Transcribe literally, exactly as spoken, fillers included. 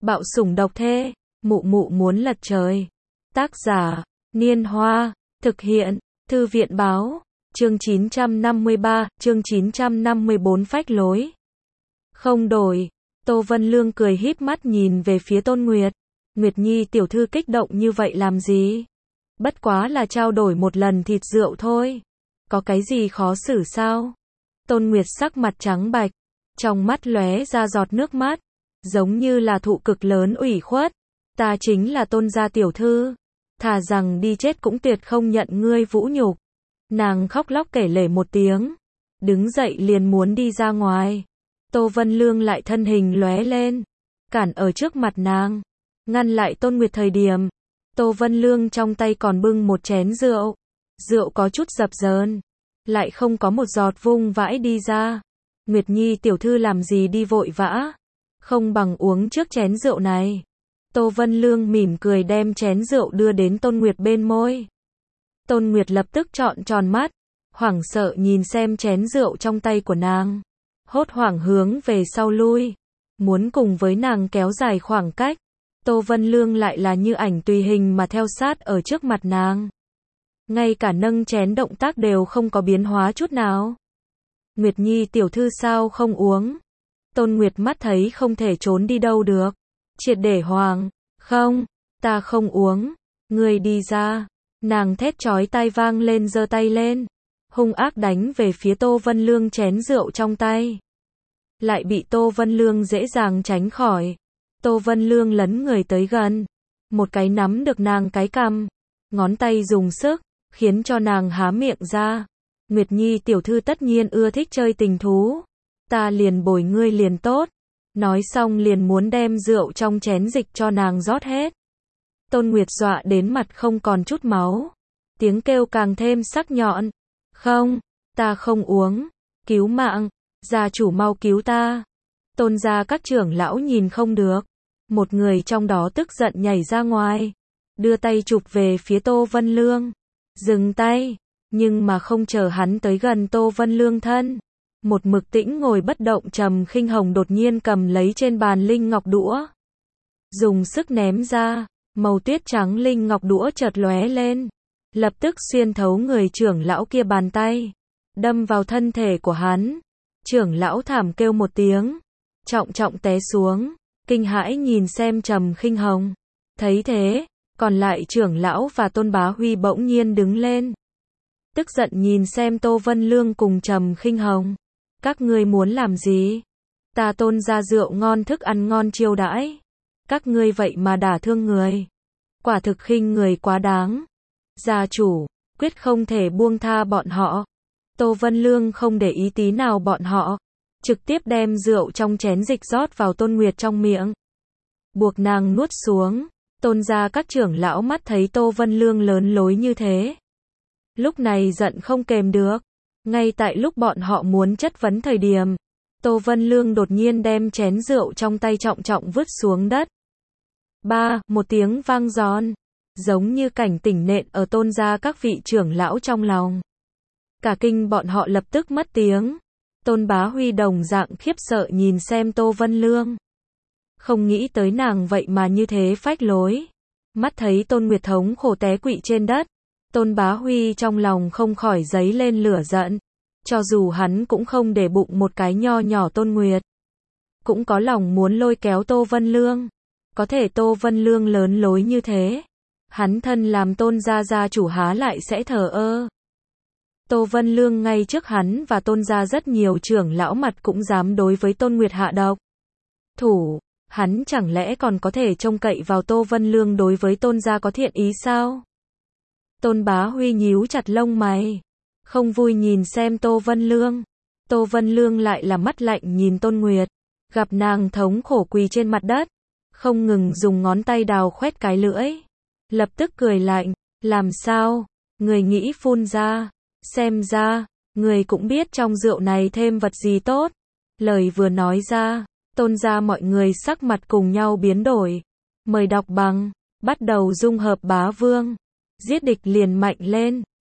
Bạo sủng độc thê, mụ mụ muốn lật trời. Tác giả, Niên Hoa, thực hiện, Thư viện Báo, chương chín trăm năm mươi ba, chương chín trăm năm mươi bốn phách lối. Không đổi, Tô Vân Lương cười híp mắt nhìn về phía Tôn Nguyệt. Nguyệt Nhi tiểu thư kích động như vậy làm gì? Bất quá là trao đổi một lần thịt rượu thôi. Có cái gì khó xử sao? Tôn Nguyệt sắc mặt trắng bạch, trong mắt lóe ra giọt nước mắt, giống như là thụ cực lớn ủy khuất. Ta chính là Tôn gia tiểu thư, thà rằng đi chết cũng tuyệt không nhận ngươi vũ nhục. Nàng khóc lóc kể lể một tiếng, đứng dậy liền muốn đi ra ngoài. Tô Vân Lương lại thân hình lóe lên, cản ở trước mặt nàng, ngăn lại Tôn Nguyệt thời điểm. Tô Vân Lương trong tay còn bưng một chén rượu, rượu có chút dập dờn, lại không có một giọt vung vãi đi ra. Nguyệt Nhi tiểu thư làm gì đi vội vã, không bằng uống trước chén rượu này. Tô Vân Lương mỉm cười đem chén rượu đưa đến Tôn Nguyệt bên môi. Tôn Nguyệt lập tức trọn tròn mắt, hoảng sợ nhìn xem chén rượu trong tay của nàng, hốt hoảng hướng về sau lui, muốn cùng với nàng kéo dài khoảng cách. Tô Vân Lương lại là như ảnh tùy hình mà theo sát ở trước mặt nàng, ngay cả nâng chén động tác đều không có biến hóa chút nào. Nguyệt Nhi tiểu thư sao không uống? Tôn Nguyệt mắt thấy không thể trốn đi đâu được, triệt để hoàng, không, ta không uống, ngươi đi ra. Nàng thét chói tai vang lên, giơ tay lên, hung ác đánh về phía Tô Vân Lương chén rượu trong tay. Lại bị Tô Vân Lương dễ dàng tránh khỏi. Tô Vân Lương lấn người tới gần, một cái nắm được nàng cái cằm, ngón tay dùng sức, khiến cho nàng há miệng ra. Nguyệt Nhi tiểu thư tất nhiên ưa thích chơi tình thú, ta liền bồi ngươi liền tốt. Nói xong liền muốn đem rượu trong chén dịch cho nàng rót hết. Tôn Nguyệt dọa đến mặt không còn chút máu, tiếng kêu càng thêm sắc nhọn. Không, ta không uống, cứu mạng, gia chủ mau cứu ta. Tôn gia các trưởng lão nhìn không được, một người trong đó tức giận nhảy ra ngoài, đưa tay chụp về phía Tô Vân Lương. Dừng tay, nhưng mà không chờ hắn tới gần Tô Vân Lương thân, một mực tĩnh ngồi bất động Trầm Khinh Hồng đột nhiên cầm lấy trên bàn linh ngọc đũa, dùng sức ném ra, màu tuyết trắng linh ngọc đũa chợt lóe lên, lập tức xuyên thấu người trưởng lão kia bàn tay, đâm vào thân thể của hắn. Trưởng lão thảm kêu một tiếng, trọng trọng té xuống, kinh hãi nhìn xem Trầm Khinh Hồng. Thấy thế, còn lại trưởng lão và Tôn Bá Huy bỗng nhiên đứng lên, tức giận nhìn xem Tô Vân Lương cùng Trầm Khinh Hồng. Các ngươi muốn làm gì? Ta Tôn gia rượu ngon thức ăn ngon chiêu đãi, các ngươi vậy mà đả thương người, quả thực khinh người quá đáng. Gia chủ, quyết không thể buông tha bọn họ. Tô Vân Lương không để ý tí nào bọn họ, trực tiếp đem rượu trong chén dịch rót vào Tôn Nguyệt trong miệng, buộc nàng nuốt xuống. Tôn gia các trưởng lão mắt thấy Tô Vân Lương lớn lối như thế, lúc này giận không kềm được. Ngay tại lúc bọn họ muốn chất vấn thời điểm, Tô Vân Lương đột nhiên đem chén rượu trong tay trọng trọng vứt xuống đất. Ba, một tiếng vang giòn, giống như cảnh tỉnh nện ở Tôn gia các vị trưởng lão trong lòng. Cả kinh bọn họ lập tức mất tiếng. Tôn Bá Huy đồng dạng khiếp sợ nhìn xem Tô Vân Lương, không nghĩ tới nàng vậy mà như thế phách lối. Mắt thấy Tôn Nguyệt thống khổ té quỵ trên đất, Tôn Bá Huy trong lòng không khỏi dấy lên lửa giận. Cho dù hắn cũng không để bụng một cái nho nhỏ Tôn Nguyệt, cũng có lòng muốn lôi kéo Tô Vân Lương. Có thể Tô Vân Lương lớn lối như thế, hắn thân làm Tôn gia gia chủ há lại sẽ thờ ơ. Tô Vân Lương ngay trước hắn và Tôn gia rất nhiều trưởng lão mặt cũng dám đối với Tôn Nguyệt hạ độc thủ, hắn chẳng lẽ còn có thể trông cậy vào Tô Vân Lương đối với Tôn gia có thiện ý sao? Tôn Bá Huy nhíu chặt lông mày, không vui nhìn xem Tô Vân Lương. Tô Vân Lương lại là mắt lạnh nhìn Tôn Nguyệt, gặp nàng thống khổ quỳ trên mặt đất, không ngừng dùng ngón tay đào khoét cái lưỡi, lập tức cười lạnh, làm sao, người nghĩ phun ra, xem ra, người cũng biết trong rượu này thêm vật gì tốt. Lời vừa nói ra, Tôn gia mọi người sắc mặt cùng nhau biến đổi. Mời đọc bằng, bắt đầu dung hợp bá vương, giết địch liền mạnh lên.